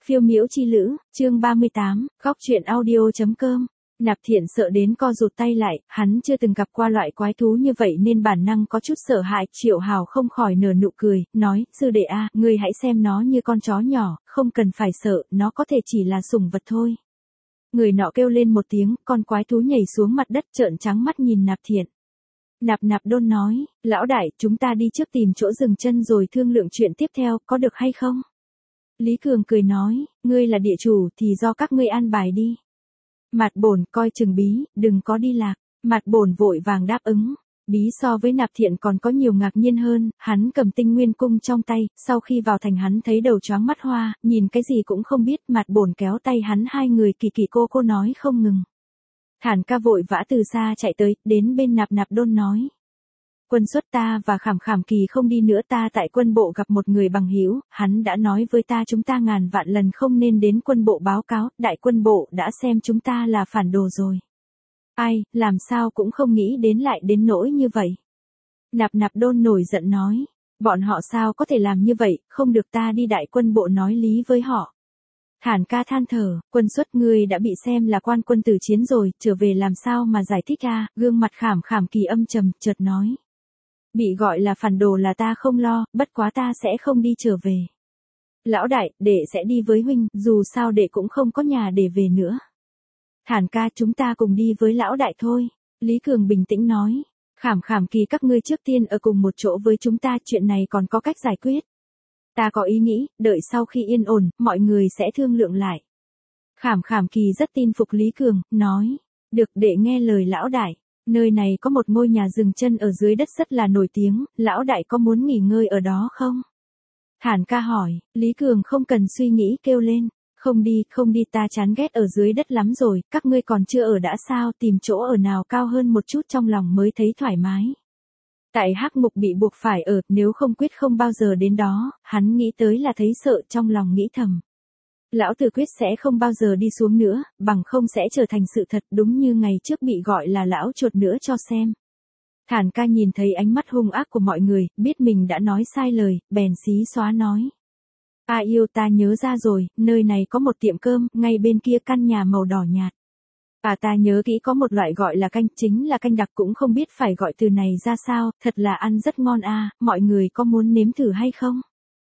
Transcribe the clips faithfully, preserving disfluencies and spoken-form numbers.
Phiêu miễu chi lữ, chương ba mươi tám, góc truyện audio.com. Nạp Thiện sợ đến co rụt tay lại, hắn chưa từng gặp qua loại quái thú như vậy nên bản năng có chút sợ hãi. Triệu Hào không khỏi nở nụ cười, nói, sư đệ a, ngươi hãy xem nó như con chó nhỏ, không cần phải sợ, nó có thể chỉ là sủng vật thôi. Người nọ kêu lên một tiếng, con quái thú nhảy xuống mặt đất trợn trắng mắt nhìn Nạp Thiện. Nạp Nạp Đôn nói, lão đại, chúng ta đi trước tìm chỗ dừng chân rồi thương lượng chuyện tiếp theo, có được hay không? Lý Cường cười nói, ngươi là địa chủ thì do các ngươi an bài đi. Mạt Bổn coi chừng Bí, đừng có đi lạc. Mạt Bổn vội vàng đáp ứng. Bí so với Nạp Thiện còn có nhiều ngạc nhiên hơn, hắn cầm Tinh Nguyên Cung trong tay, sau khi vào thành hắn thấy đầu choáng mắt hoa, nhìn cái gì cũng không biết. Mạt Bổn kéo tay hắn, hai người kỳ kỳ cô cô nói không ngừng. Thản ca vội vã từ xa chạy tới, đến bên Nạp Nạp Đôn nói. Quân xuất ta và Khảm Khảm Kỳ không đi nữa, ta tại quân bộ gặp một người bằng hữu, hắn đã nói với ta chúng ta ngàn vạn lần không nên đến quân bộ báo cáo, đại quân bộ đã xem chúng ta là phản đồ rồi. Ai, làm sao cũng không nghĩ đến lại đến nỗi như vậy. Nạp Nạp Đôn nổi giận nói, bọn họ sao có thể làm như vậy, không được, ta đi đại quân bộ nói lý với họ. Thản ca than thở, quân xuất ngươi đã bị xem là quan quân tử chiến rồi, trở về làm sao mà giải thích a? Gương mặt Khảm Khảm Kỳ âm trầm, chợt nói. Bị gọi là phản đồ là ta không lo, bất quá ta sẽ không đi trở về. Lão đại, đệ sẽ đi với huynh, dù sao đệ cũng không có nhà để về nữa. Thản ca, chúng ta cùng đi với lão đại thôi. Lý Cường bình tĩnh nói, Khảm Khảm Kỳ các ngươi trước tiên ở cùng một chỗ với chúng ta, chuyện này còn có cách giải quyết. Ta có ý nghĩ, đợi sau khi yên ổn, mọi người sẽ thương lượng lại. Khảm Khảm Kỳ rất tin phục Lý Cường, nói, được, đệ nghe lời lão đại. Nơi này có một ngôi nhà dừng chân ở dưới đất rất là nổi tiếng, lão đại có muốn nghỉ ngơi ở đó không? Thản ca hỏi, Lý Cường không cần suy nghĩ kêu lên, không đi, không đi, ta chán ghét ở dưới đất lắm rồi, các ngươi còn chưa ở đã sao, tìm chỗ ở nào cao hơn một chút trong lòng mới thấy thoải mái. Tại Hắc Ngục bị buộc phải ở, nếu không quyết không bao giờ đến đó, hắn nghĩ tới là thấy sợ, trong lòng nghĩ thầm. Lão tử quyết sẽ không bao giờ đi xuống nữa, bằng không sẽ trở thành sự thật, đúng như ngày trước bị gọi là lão chuột nữa cho xem. Thản ca nhìn thấy ánh mắt hung ác của mọi người, biết mình đã nói sai lời, bèn xí xóa nói. A yêu, ta nhớ ra rồi, nơi này có một tiệm cơm, ngay bên kia căn nhà màu đỏ nhạt. À, ta nhớ kỹ có một loại gọi là canh, chính là canh đặc, cũng không biết phải gọi từ này ra sao, thật là ăn rất ngon a, mọi người có muốn nếm thử hay không?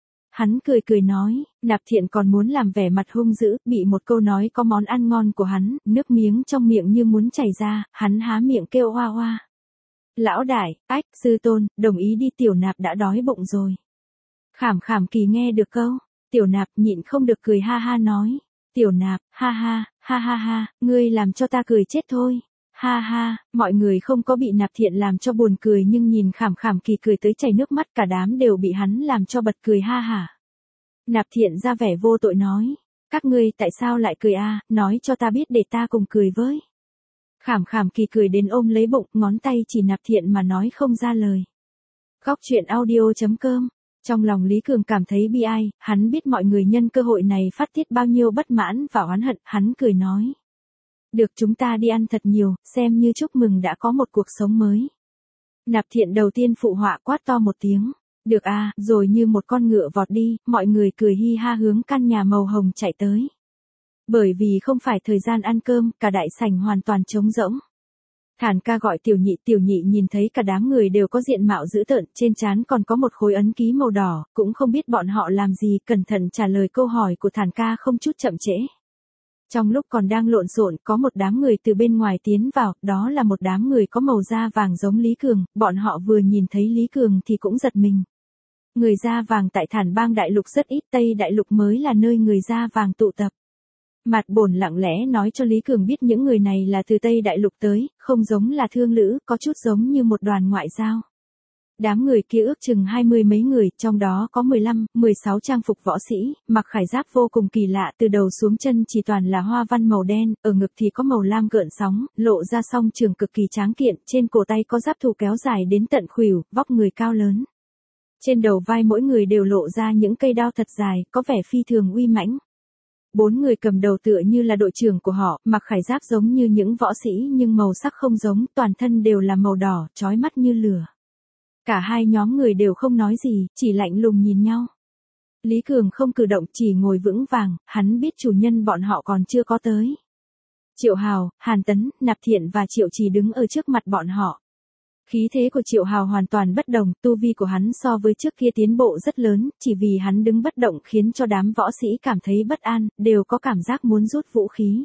Hắn cười cười nói, Nạp Thiện còn muốn làm vẻ mặt hung dữ, bị một câu nói có món ăn ngon của hắn, nước miếng trong miệng như muốn chảy ra, hắn há miệng kêu oa oa. Lão đại, ách, sư tôn, đồng ý đi, Tiểu Nạp đã đói bụng rồi. Khảm Khảm Kỳ nghe được câu, Tiểu Nạp nhịn không được cười ha ha nói, Tiểu Nạp, ha ha, ha ha ha, ngươi làm cho ta cười chết thôi. Ha ha, mọi người không có bị Nạp Thiện làm cho buồn cười nhưng nhìn Khảm Khảm Kỳ cười tới chảy nước mắt, cả đám đều bị hắn làm cho bật cười ha hả. Nạp Thiện ra vẻ vô tội nói, các ngươi tại sao lại cười a, nói cho ta biết để ta cùng cười với. Khảm Khảm Kỳ cười đến ôm lấy bụng, ngón tay chỉ Nạp Thiện mà nói không ra lời. Góc truyện audio.com. Trong lòng Lý Cường cảm thấy bi ai, hắn biết mọi người nhân cơ hội này phát tiết bao nhiêu bất mãn và oán hận, hắn cười nói. Được, chúng ta đi ăn thật nhiều, xem như chúc mừng đã có một cuộc sống mới. Nạp Thiện đầu tiên phụ họa quát to một tiếng. Được a, rồi như một con ngựa vọt đi, mọi người cười hi ha hướng căn nhà màu hồng chạy tới. Bởi vì không phải thời gian ăn cơm, cả đại sảnh hoàn toàn trống rỗng. Thản ca gọi Tiểu Nhị, Tiểu Nhị nhìn thấy cả đám người đều có diện mạo dữ tợn, trên trán còn có một khối ấn ký màu đỏ, cũng không biết bọn họ làm gì, cẩn thận trả lời câu hỏi của Thản ca không chút chậm trễ. Trong lúc còn đang lộn xộn, có một đám người từ bên ngoài tiến vào, đó là một đám người có màu da vàng giống Lý Cường, bọn họ vừa nhìn thấy Lý Cường thì cũng giật mình. Người da vàng tại Thản Bang Đại Lục rất ít, Tây Đại Lục mới là nơi người da vàng tụ tập. Mạt Bổn lặng lẽ nói cho Lý Cường biết những người này là từ Tây Đại Lục tới, không giống là thương lữ, có chút giống như một đoàn ngoại giao. Đám người kia ước chừng hai mươi mấy người, trong đó có mười lăm, mười sáu trang phục võ sĩ, mặc khải giáp vô cùng kỳ lạ, từ đầu xuống chân chỉ toàn là hoa văn màu đen, ở ngực thì có màu lam gợn sóng, lộ ra song trường cực kỳ tráng kiện, trên cổ tay có giáp thù kéo dài đến tận khuỷu, vóc người cao lớn. Trên đầu vai mỗi người đều lộ ra những cây đao thật dài, có vẻ phi thường uy mãnh. Bốn người cầm đầu tựa như là đội trưởng của họ, mặc khải giáp giống như những võ sĩ nhưng màu sắc không giống, toàn thân đều là màu đỏ, chói mắt như lửa. Cả hai nhóm người đều không nói gì, chỉ lạnh lùng nhìn nhau. Lý Cường không cử động, chỉ ngồi vững vàng, hắn biết chủ nhân bọn họ còn chưa có tới. Triệu Hào, Hàn Tấn, Nạp Thiện và Triệu Trì đứng ở trước mặt bọn họ. Khí thế của Triệu Hào hoàn toàn bất đồng, tu vi của hắn so với trước kia tiến bộ rất lớn, chỉ vì hắn đứng bất động khiến cho đám võ sĩ cảm thấy bất an, đều có cảm giác muốn rút vũ khí.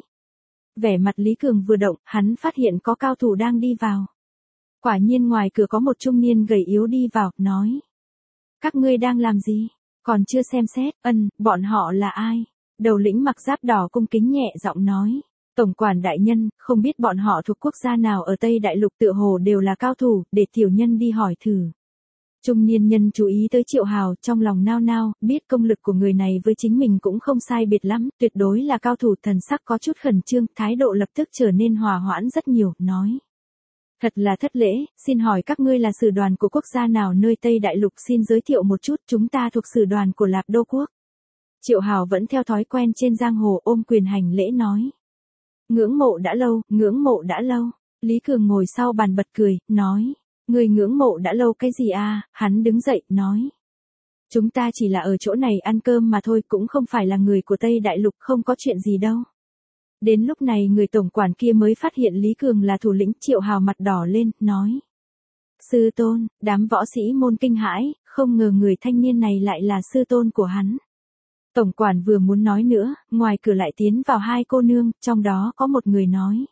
Vẻ mặt Lý Cường vừa động, hắn phát hiện có cao thủ đang đi vào. Quả nhiên ngoài cửa có một trung niên gầy yếu đi vào, nói. Các ngươi đang làm gì? Còn chưa xem xét, ân, bọn họ là ai? Đầu lĩnh mặc giáp đỏ cung kính nhẹ giọng nói. Tổng quản đại nhân, không biết bọn họ thuộc quốc gia nào ở Tây Đại Lục, tựa hồ đều là cao thủ, để tiểu nhân đi hỏi thử. Trung niên nhân chú ý tới Triệu Hào, trong lòng nao nao, biết công lực của người này với chính mình cũng không sai biệt lắm, tuyệt đối là cao thủ. Thần sắc có chút khẩn trương, thái độ lập tức trở nên hòa hoãn rất nhiều, nói. Thật là thất lễ, xin hỏi các ngươi là sử đoàn của quốc gia nào nơi Tây Đại Lục, xin giới thiệu một chút, chúng ta thuộc sử đoàn của Lạp Đô Quốc. Triệu Hào vẫn theo thói quen trên giang hồ ôm quyền hành lễ nói. Ngưỡng mộ đã lâu, ngưỡng mộ đã lâu. Lý Cường ngồi sau bàn bật cười, nói. Người ngưỡng mộ đã lâu cái gì à? Hắn đứng dậy, nói. Chúng ta chỉ là ở chỗ này ăn cơm mà thôi, cũng không phải là người của Tây Đại Lục, không có chuyện gì đâu. Đến lúc này người tổng quản kia mới phát hiện Lý Cường là thủ lĩnh. Triệu Hào mặt đỏ lên, nói. Sư tôn, đám võ sĩ môn kinh hãi, không ngờ người thanh niên này lại là sư tôn của hắn. Tổng quản vừa muốn nói nữa, ngoài cửa lại tiến vào hai cô nương, trong đó có một người nói.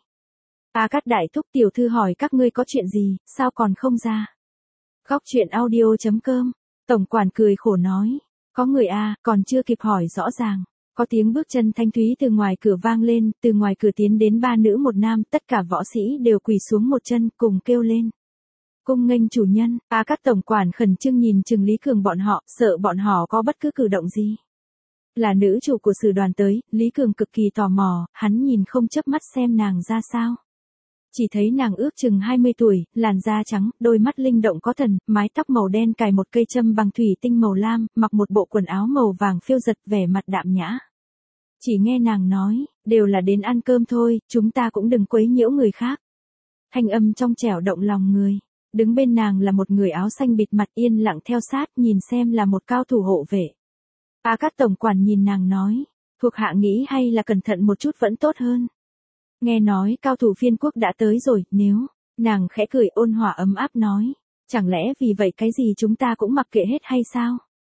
A Cát đại thúc, tiểu thư hỏi các ngươi có chuyện gì, sao còn không ra? Góc truyện audio chấm com. Tổng quản cười khổ nói. Có người a, còn chưa kịp hỏi rõ ràng. Có tiếng bước chân thanh thúy từ ngoài cửa vang lên, từ ngoài cửa tiến đến ba nữ một nam, tất cả võ sĩ đều quỳ xuống một chân, cùng kêu lên. Cung nghênh chủ nhân. A Cát tổng quản khẩn trương nhìn chừng Lý Cường bọn họ, sợ bọn họ có bất cứ cử động gì. Là nữ chủ của sử đoàn tới, Lý Cường cực kỳ tò mò, hắn nhìn không chớp mắt xem nàng ra sao. Chỉ thấy nàng ước chừng hai mươi tuổi, làn da trắng, đôi mắt linh động có thần, mái tóc màu đen cài một cây châm bằng thủy tinh màu lam, mặc một bộ quần áo màu vàng phiêu giật, vẻ mặt đạm nhã. Chỉ nghe nàng nói, đều là đến ăn cơm thôi, chúng ta cũng đừng quấy nhiễu người khác. Thanh âm trong trẻo động lòng người. Đứng bên nàng là một người áo xanh bịt mặt yên lặng theo sát, nhìn xem là một cao thủ hộ vệ. A Cát tổng quản nhìn nàng nói, thuộc hạ nghĩ hay là cẩn thận một chút vẫn tốt hơn. Nghe nói cao thủ phiên quốc đã tới rồi, nếu, nàng khẽ cười ôn hòa ấm áp nói, chẳng lẽ vì vậy cái gì chúng ta cũng mặc kệ hết hay sao?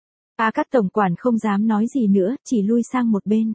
A Cát tổng quản không dám nói gì nữa, chỉ lui sang một bên.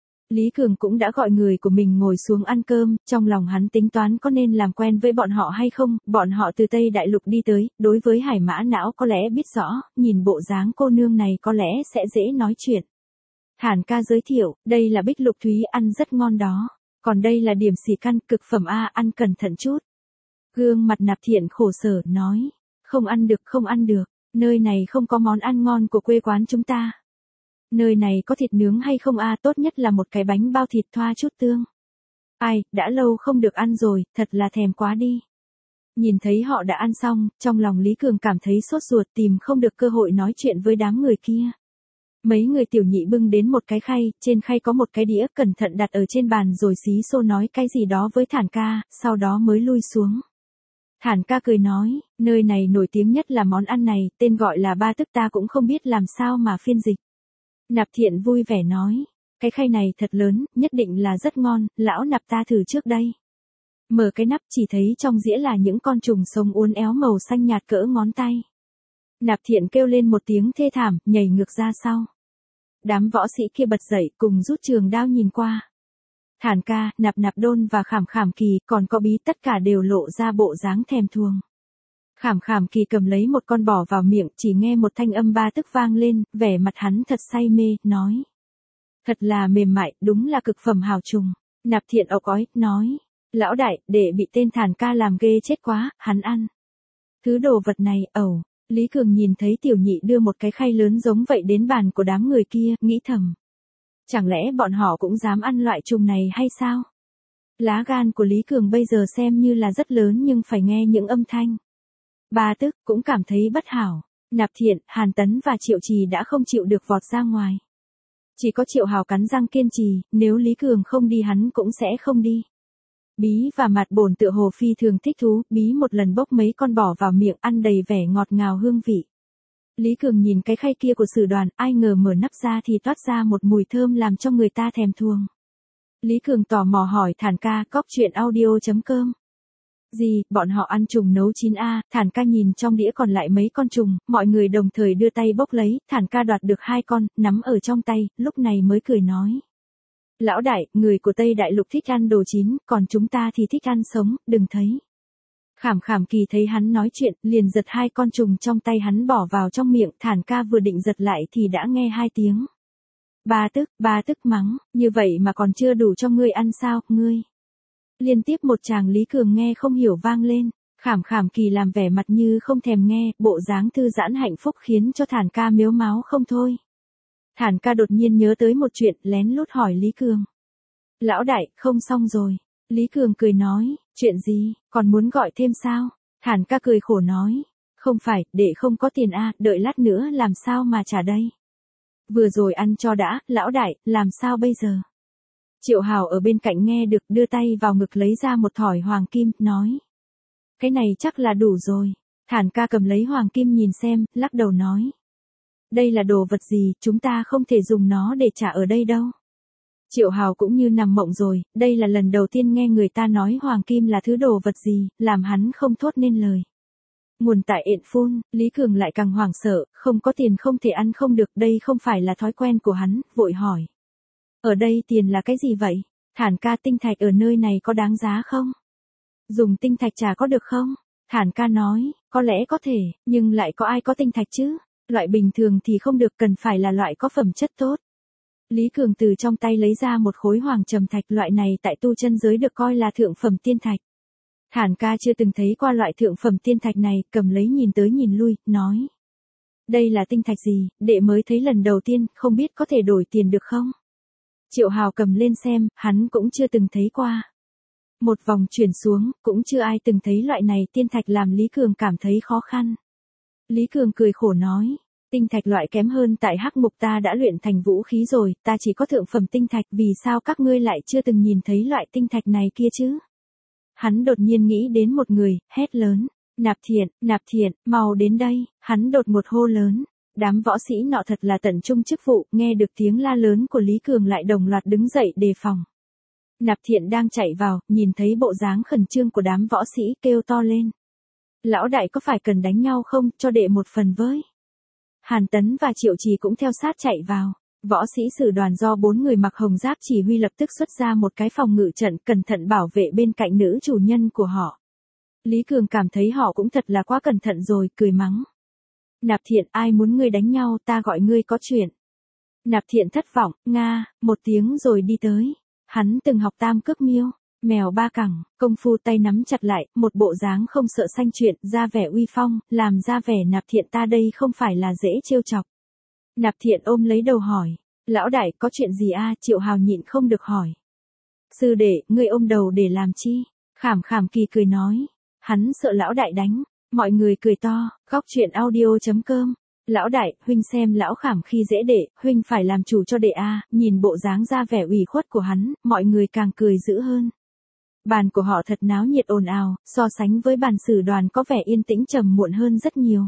Lý Cường cũng đã gọi người của mình ngồi xuống ăn cơm, trong lòng hắn tính toán có nên làm quen với bọn họ hay không, bọn họ từ Tây Đại Lục đi tới, đối với Hải Mã Não có lẽ biết rõ, nhìn bộ dáng cô nương này có lẽ sẽ dễ nói chuyện. Thản ca giới thiệu, đây là bích lục thúy ăn rất ngon đó, còn đây là điểm xì căn cực phẩm A, ăn cẩn thận chút. Gương mặt Nạp Thiện khổ sở, nói, không ăn được không ăn được, nơi này không có món ăn ngon của quê quán chúng ta. Nơi này có thịt nướng hay không a? Tốt nhất là một cái bánh bao thịt thoa chút tương. Ai, đã lâu không được ăn rồi, thật là thèm quá đi. Nhìn thấy họ đã ăn xong, trong lòng Lý Cường cảm thấy sốt ruột, tìm không được cơ hội nói chuyện với đám người kia. Mấy người tiểu nhị bưng đến một cái khay, trên khay có một cái đĩa cẩn thận đặt ở trên bàn rồi xí xô nói cái gì đó với Thản ca, sau đó mới lui xuống. Thản ca cười nói, nơi này nổi tiếng nhất là món ăn này, tên gọi là ba tức ta cũng không biết làm sao mà phiên dịch. Nạp Thiện vui vẻ nói, cái khay này thật lớn, nhất định là rất ngon, lão Nạp ta thử trước đây. Mở cái nắp chỉ thấy trong dĩa là những con trùng sống uốn éo màu xanh nhạt cỡ ngón tay. Nạp Thiện kêu lên một tiếng thê thảm, nhảy ngược ra sau. Đám võ sĩ kia bật dậy cùng rút trường đao nhìn qua. Thản ca, Nạp Nạp Đôn và Khảm Khảm Kỳ còn có Bí tất cả đều lộ ra bộ dáng thèm thuồng. Khảm Khảm Kỳ cầm lấy một con bò vào miệng, chỉ nghe một thanh âm ba tức vang lên, vẻ mặt hắn thật say mê, nói. Thật là mềm mại, đúng là cực phẩm hào trùng. Nạp Thiện ọc ói, nói. Lão đại, để bị tên Thản ca làm ghê chết quá, hắn ăn. Thứ đồ vật này, ẩu. Lý Cường nhìn thấy tiểu nhị đưa một cái khay lớn giống vậy đến bàn của đám người kia, nghĩ thầm. Chẳng lẽ bọn họ cũng dám ăn loại trùng này hay sao? Lá gan của Lý Cường bây giờ xem như là rất lớn nhưng phải nghe những âm thanh. Ba tức cũng cảm thấy bất hảo. Nạp Thiện, Hàn Tấn và Triệu Trì đã không chịu được vọt ra ngoài. Chỉ có Triệu Hào cắn răng kiên trì, nếu Lý Cường không đi hắn cũng sẽ không đi. Bí và Mạt Bổn tựa hồ phi thường thích thú, Bí một lần bốc mấy con bò vào miệng ăn đầy vẻ ngọt ngào hương vị. Lý Cường nhìn cái khay kia của Sử Đoàn, ai ngờ mở nắp ra thì toát ra một mùi thơm làm cho người ta thèm thuồng. Lý Cường tò mò hỏi Thản ca, cóc truyện audio chấm com. Gì, bọn họ ăn trùng nấu chín a? Thản ca nhìn trong đĩa còn lại mấy con trùng, mọi người đồng thời đưa tay bốc lấy, Thản ca đoạt được hai con, nắm ở trong tay, lúc này mới cười nói. Lão đại, người của Tây Đại Lục thích ăn đồ chín, còn chúng ta thì thích ăn sống, đừng thấy. Khảm Khảm Kỳ thấy hắn nói chuyện, liền giật hai con trùng trong tay hắn bỏ vào trong miệng, Thản ca vừa định giật lại thì đã nghe hai tiếng. Ba tức, ba tức mắng, như vậy mà còn chưa đủ cho ngươi ăn sao, ngươi. Liên tiếp một tràng Lý Cường nghe không hiểu vang lên, Khảm Khảm Kỳ làm vẻ mặt như không thèm nghe, bộ dáng thư giãn hạnh phúc khiến cho Thản ca mếu máo không thôi. Thản ca đột nhiên nhớ tới một chuyện, lén lút hỏi Lý Cường. Lão đại, không xong rồi. Lý Cường cười nói, chuyện gì, còn muốn gọi thêm sao? Thản ca cười khổ nói, không phải, để không có tiền a, đợi lát nữa làm sao mà trả đây. Vừa rồi ăn cho đã, lão đại, làm sao bây giờ? Triệu Hào ở bên cạnh nghe được, đưa tay vào ngực lấy ra một thỏi hoàng kim, nói. Cái này chắc là đủ rồi. Thản ca cầm lấy hoàng kim nhìn xem, lắc đầu nói. Đây là đồ vật gì, chúng ta không thể dùng nó để trả ở đây đâu. Triệu Hào cũng như nằm mộng rồi, đây là lần đầu tiên nghe người ta nói hoàng kim là thứ đồ vật gì, làm hắn không thốt nên lời. Nguồn tại ện phun, Lý Cường lại càng hoảng sợ, không có tiền không thể ăn không được, đây không phải là thói quen của hắn, vội hỏi. Ở đây tiền là cái gì vậy? Thản ca, tinh thạch ở nơi này có đáng giá không? Dùng tinh thạch trả có được không? Thản ca nói, có lẽ có thể, nhưng lại có ai có tinh thạch chứ? Loại bình thường thì không được, cần phải là loại có phẩm chất tốt. Lý Cường từ trong tay lấy ra một khối hoàng trầm thạch, loại này tại tu chân giới được coi là thượng phẩm tiên thạch. Thản ca chưa từng thấy qua loại thượng phẩm tiên thạch này, cầm lấy nhìn tới nhìn lui, nói. Đây là tinh thạch gì, đệ mới thấy lần đầu tiên, không biết có thể đổi tiền được không? Triệu Hào cầm lên xem, hắn cũng chưa từng thấy qua. Một vòng chuyển xuống, cũng chưa ai từng thấy loại này tiên thạch, làm Lý Cường cảm thấy khó khăn. Lý Cường cười khổ nói, tinh thạch loại kém hơn tại Hắc Mục ta đã luyện thành vũ khí rồi, ta chỉ có thượng phẩm tinh thạch, vì sao các ngươi lại chưa từng nhìn thấy loại tinh thạch này kia chứ? Hắn đột nhiên nghĩ đến một người, hét lớn, Nạp Thiện, Nạp Thiện, mau đến đây, hắn đột một hô lớn. Đám võ sĩ nọ thật là tận trung chức vụ, nghe được tiếng la lớn của Lý Cường lại đồng loạt đứng dậy đề phòng. Nạp Thiện đang chạy vào, nhìn thấy bộ dáng khẩn trương của đám võ sĩ, kêu to lên. Lão đại có phải cần đánh nhau không, cho đệ một phần với. Hàn Tấn và Triệu Trì cũng theo sát chạy vào. Võ sĩ Sử Đoàn do bốn người mặc hồng giáp chỉ huy lập tức xuất ra một cái phòng ngự trận, cẩn thận bảo vệ bên cạnh nữ chủ nhân của họ. Lý Cường cảm thấy họ cũng thật là quá cẩn thận rồi, cười mắng. Nạp Thiện, ai muốn ngươi đánh nhau, ta gọi ngươi có chuyện. Nạp Thiện thất vọng, nga, một tiếng rồi đi tới. Hắn từng học tam cước miêu, mèo ba cẳng, công phu tay nắm chặt lại, một bộ dáng không sợ sanh chuyện, ra vẻ uy phong, làm ra vẻ Nạp Thiện ta đây không phải là dễ trêu chọc. Nạp Thiện ôm lấy đầu hỏi, lão đại có chuyện gì a? Triệu Hào nhịn không được hỏi. Sư đệ, ngươi ôm đầu để làm chi? Khảm Khảm Kỳ cười nói, hắn sợ lão đại đánh. Mọi người cười to, góc truyện audio chấm com. Lão đại, huynh xem lão Khảm khi dễ đệ, huynh phải làm chủ cho đệ a. Nhìn bộ dáng ra vẻ ủy khuất của hắn, mọi người càng cười dữ hơn. Bàn của họ thật náo nhiệt ồn ào, so sánh với bàn Sử Đoàn có vẻ yên tĩnh trầm muộn hơn rất nhiều.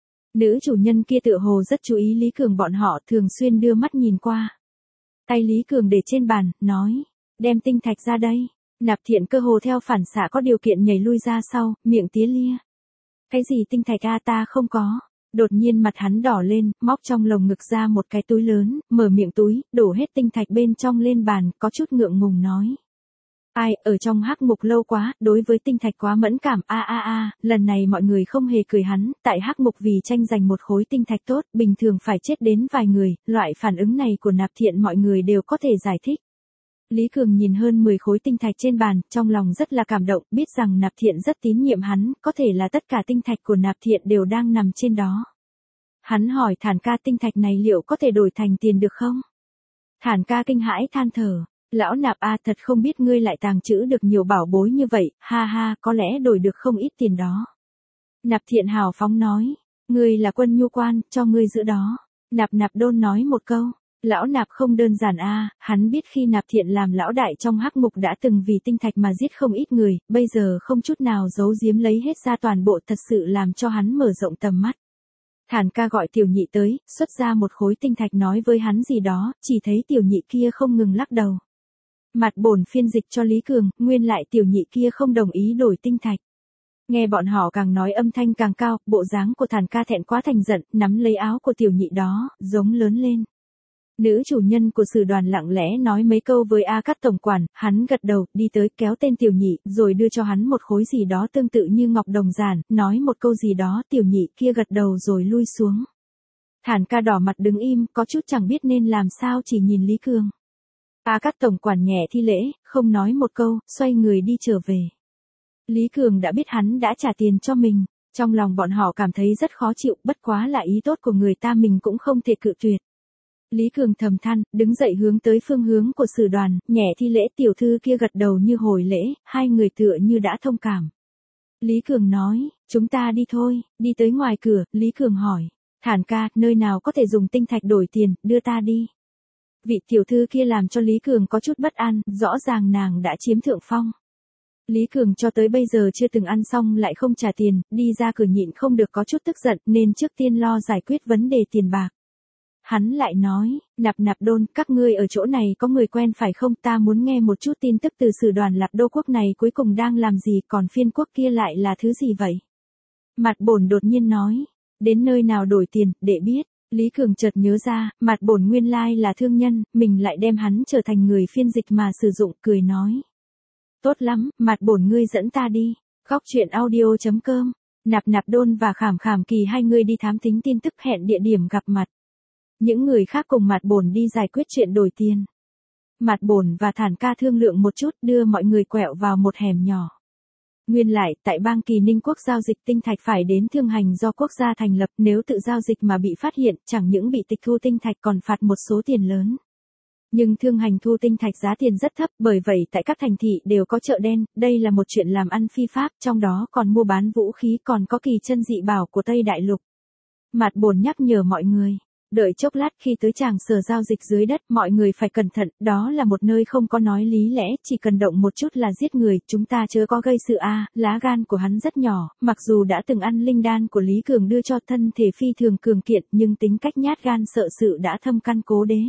Nữ chủ nhân kia tựa hồ rất chú ý Lý Cường, bọn họ thường xuyên đưa mắt nhìn qua. Tay Lý Cường để trên bàn, nói, đem tinh thạch ra đây. Nạp Thiện cơ hồ theo phản xạ có điều kiện nhảy lui ra sau, miệng tía lia. Cái gì tinh thạch a, ta không có. Đột nhiên mặt hắn đỏ lên, móc trong lồng ngực ra một cái túi lớn, mở miệng túi, đổ hết tinh thạch bên trong lên bàn, có chút ngượng ngùng nói. Ai, ở trong Hắc Mục lâu quá, đối với tinh thạch quá mẫn cảm, a a a, lần này mọi người không hề cười hắn, tại Hắc Mục vì tranh giành một khối tinh thạch tốt, bình thường phải chết đến vài người, loại phản ứng này của Nạp Thiện mọi người đều có thể giải thích. Lý Cường nhìn hơn mười khối tinh thạch trên bàn, trong lòng rất là cảm động, biết rằng Nạp Thiện rất tín nhiệm hắn, có thể là tất cả tinh thạch của Nạp Thiện đều đang nằm trên đó. Hắn hỏi Thản ca, tinh thạch này liệu có thể đổi thành tiền được không? Thản ca kinh hãi than thở, lão Nạp a, thật không biết ngươi lại tàng trữ được nhiều bảo bối như vậy, ha ha, có lẽ đổi được không ít tiền đó. Nạp Thiện hào phóng nói, ngươi là quân nhu quan, cho ngươi giữ đó. Nạp Nạp Đôn nói một câu. Lão Nạp không đơn giản a, hắn biết khi Nạp Thiện làm lão đại trong Hắc Mục đã từng vì tinh thạch mà giết không ít người, bây giờ không chút nào giấu giếm lấy hết ra toàn bộ, thật sự làm cho hắn mở rộng tầm mắt. Thản ca gọi tiểu nhị tới, xuất ra một khối tinh thạch nói với hắn gì đó, chỉ thấy tiểu nhị kia không ngừng lắc đầu. Mặt bổn phiên dịch cho Lý Cường, nguyên lại tiểu nhị kia không đồng ý đổi tinh thạch. Nghe bọn họ càng nói âm thanh càng cao, bộ dáng của Thản ca thẹn quá thành giận, nắm lấy áo của tiểu nhị đó, giống lớn lên. Nữ chủ nhân của sử đoàn lặng lẽ nói mấy câu với A Cát tổng quản, hắn gật đầu, đi tới kéo tên tiểu nhị, rồi đưa cho hắn một khối gì đó tương tự như ngọc đồng giản, nói một câu gì đó, tiểu nhị kia gật đầu rồi lui xuống. Thản ca đỏ mặt đứng im, có chút chẳng biết nên làm sao, chỉ nhìn Lý Cường. A Cát tổng quản nhẹ thi lễ, không nói một câu, xoay người đi trở về. Lý Cường đã biết hắn đã trả tiền cho mình, trong lòng bọn họ cảm thấy rất khó chịu, bất quá là ý tốt của người ta mình cũng không thể cự tuyệt. Lý Cường thầm than, đứng dậy hướng tới phương hướng của sử đoàn, nhẹ thi lễ, tiểu thư kia gật đầu như hồi lễ, hai người tựa như đã thông cảm. Lý Cường nói, chúng ta đi thôi, đi tới ngoài cửa, Lý Cường hỏi, Thản ca, nơi nào có thể dùng tinh thạch đổi tiền, đưa ta đi. Vị tiểu thư kia làm cho Lý Cường có chút bất an, rõ ràng nàng đã chiếm thượng phong. Lý Cường cho tới bây giờ chưa từng ăn xong lại không trả tiền, đi ra cửa nhịn không được có chút tức giận nên trước tiên lo giải quyết vấn đề tiền bạc. Hắn lại nói, Nạp Nạp Đôn, các ngươi ở chỗ này có người quen phải không, ta muốn nghe một chút tin tức từ sử đoàn Lạp Đô quốc này cuối cùng đang làm gì, còn phiên quốc kia lại là thứ gì vậy? Mặt bổn đột nhiên nói, đến nơi nào đổi tiền, để biết. Lý Cường chợt nhớ ra, mặt bổn nguyên lai là thương nhân, mình lại đem hắn trở thành người phiên dịch mà sử dụng, cười nói. Tốt lắm, mặt bổn ngươi dẫn ta đi. Góc truyện audio chấm com. Nạp Nạp Đôn và Khảm Khảm Kỳ hai người đi thám thính tin tức, hẹn địa điểm gặp mặt. Những người khác cùng mặt bổn đi giải quyết chuyện đổi tiền. Mặt bổn và Thản ca thương lượng một chút, đưa mọi người quẹo vào một hẻm nhỏ. Nguyên lại, tại bang Kỳ Ninh quốc giao dịch tinh thạch phải đến thương hành do quốc gia thành lập, nếu tự giao dịch mà bị phát hiện, chẳng những bị tịch thu tinh thạch còn phạt một số tiền lớn. Nhưng thương hành thu tinh thạch giá tiền rất thấp, bởi vậy tại các thành thị đều có chợ đen, đây là một chuyện làm ăn phi pháp, trong đó còn mua bán vũ khí, còn có kỳ chân dị bảo của Tây Đại Lục. Mặt bổn nhắc nhở mọi người. Đợi chốc lát khi tới tràng sở giao dịch dưới đất, mọi người phải cẩn thận, đó là một nơi không có nói lý lẽ, chỉ cần động một chút là giết người, chúng ta chớ có gây sự a. À, lá gan của hắn rất nhỏ, mặc dù đã từng ăn linh đan của Lý Cường đưa cho thân thể phi thường cường kiện, nhưng tính cách nhát gan sợ sự đã thâm căn cố đế.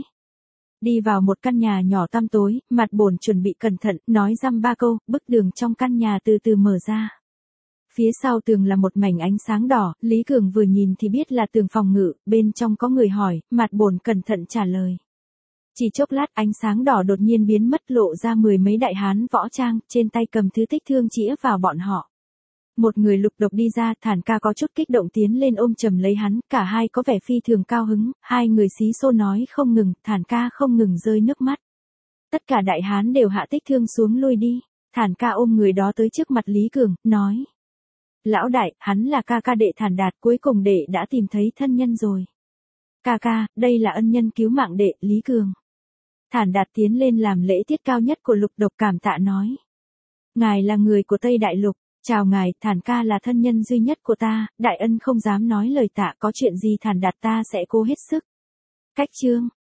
Đi vào một căn nhà nhỏ tăm tối, mặt bổn chuẩn bị cẩn thận, nói dăm ba câu, bức tường trong căn nhà từ từ mở ra. Phía sau tường là một mảnh ánh sáng đỏ, Lý Cường vừa nhìn thì biết là tường phòng ngự, bên trong có người hỏi, mặt bổn cẩn thận trả lời. Chỉ chốc lát ánh sáng đỏ đột nhiên biến mất, lộ ra mười mấy đại hán võ trang, trên tay cầm thứ tích thương chĩa vào bọn họ. Một người lục độc đi ra, Thản ca có chút kích động tiến lên ôm chầm lấy hắn, cả hai có vẻ phi thường cao hứng, hai người xí xô nói không ngừng, Thản ca không ngừng rơi nước mắt. Tất cả đại hán đều hạ tích thương xuống lui đi, Thản ca ôm người đó tới trước mặt Lý Cường, nói. Lão đại, hắn là ca ca đệ Thản Đạt, cuối cùng đệ đã tìm thấy thân nhân rồi. Ca ca, đây là ân nhân cứu mạng đệ, Lý Cường. Thản Đạt tiến lên làm lễ tiết cao nhất của lục độc, cảm tạ nói. Ngài là người của Tây Đại Lục, chào ngài, Thản ca là thân nhân duy nhất của ta, đại ân không dám nói lời tạ, có chuyện gì Thản Đạt ta sẽ cố hết sức. Cách chương.